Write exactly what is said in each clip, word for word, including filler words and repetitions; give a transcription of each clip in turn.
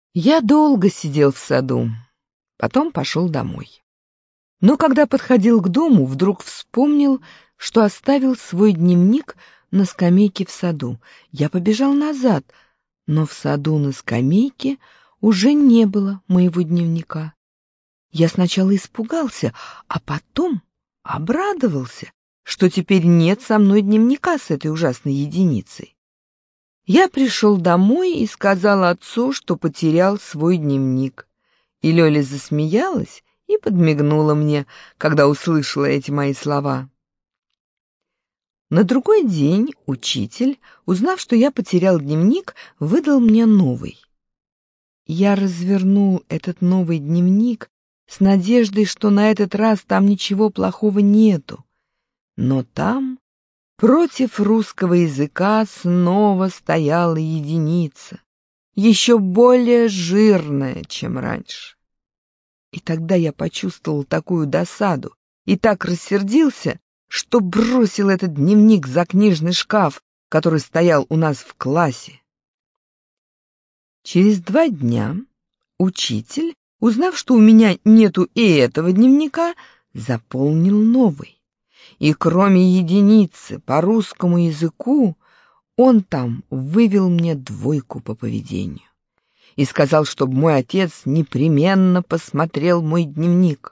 Я долго сидел в саду, потом пошел домой. Но когда подходил к дому, вдруг вспомнил, что оставил свой дневник на скамейке в саду. Я побежал назад, но в саду на скамейке уже не было моего дневника. Я сначала испугался, а потом обрадовался, что теперь нет со мной дневника с этой ужасной единицей. Я пришел домой и сказал отцу, что потерял свой дневник. И Лёля засмеялась и подмигнула мне, когда услышала эти мои слова. На другой день учитель, узнав, что я потерял дневник, выдал мне новый. Я развернул этот новый дневник с надеждой, что на этот раз там ничего плохого нету. Но там против русского языка снова стояла единица, еще более жирная, чем раньше. И тогда я почувствовал такую досаду и так рассердился, что бросил этот дневник за книжный шкаф, который стоял у нас в классе. Через два дня учитель, узнав, что у меня нету и этого дневника, заполнил новый. И кроме единицы по русскому языку, он там вывел мне двойку по поведению и сказал, чтобы мой отец непременно посмотрел мой дневник.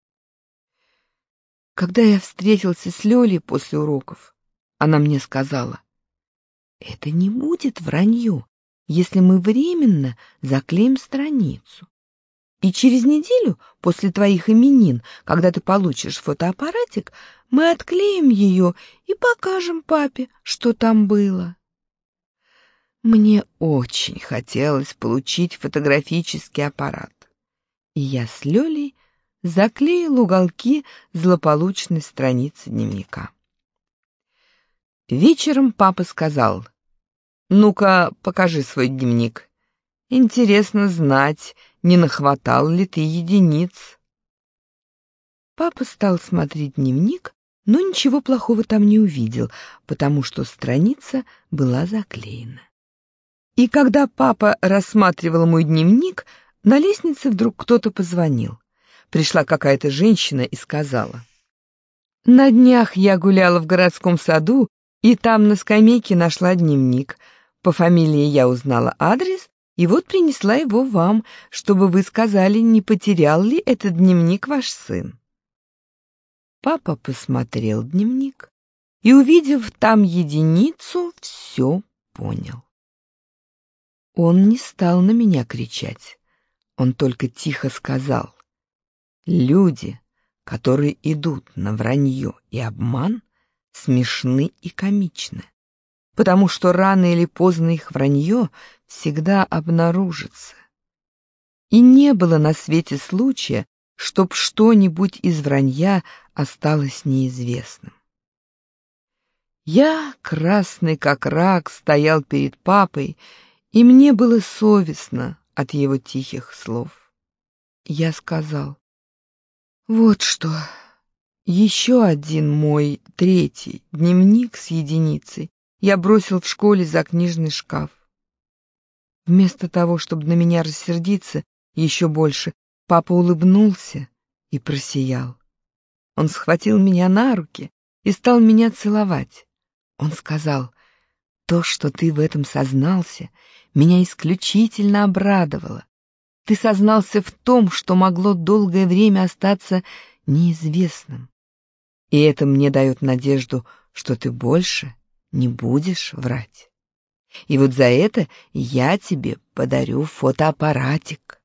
Когда я встретился с Лёлей после уроков, она мне сказала: «Это не будет вранье, если мы временно заклеим страницу. И через неделю после твоих именин, когда ты получишь фотоаппаратик, мы отклеим ее и покажем папе, что там было». Мне очень хотелось получить фотографический аппарат, и я с Лёлей заклеил уголки злополучной страницы дневника. Вечером папа сказал: «Ну-ка, покажи свой дневник. Интересно знать, не нахватал ли ты единиц». Папа стал смотреть дневник, но ничего плохого там не увидел, потому что страница была заклеена. И когда папа рассматривал мой дневник, на лестнице вдруг кто-то позвонил. Пришла какая-то женщина и сказала: «На днях я гуляла в городском саду, и там на скамейке нашла дневник. По фамилии я узнала адрес, и вот принесла его вам, чтобы вы сказали, не потерял ли этот дневник ваш сын». Папа посмотрел дневник и, увидев там единицу, все понял. Он не стал на меня кричать, он только тихо сказал: «Люди, которые идут на вранье и обман, смешны и комичны, потому что рано или поздно их вранье всегда обнаружится. И не было на свете случая, чтоб что-нибудь из вранья осталось неизвестным». Я, красный как рак, стоял перед папой, и мне было совестно от его тихих слов. Я сказал: «Вот что, еще один мой, третий, дневник с единицей я бросил в школе за книжный шкаф». Вместо того, чтобы на меня рассердиться еще больше, папа улыбнулся и просиял. Он схватил меня на руки и стал меня целовать. Он сказал: «То, что ты в этом сознался, меня исключительно обрадовало. Ты сознался в том, что могло долгое время остаться неизвестным. И это мне дает надежду, что ты больше не будешь врать. И вот за это я тебе подарю фотоаппаратик».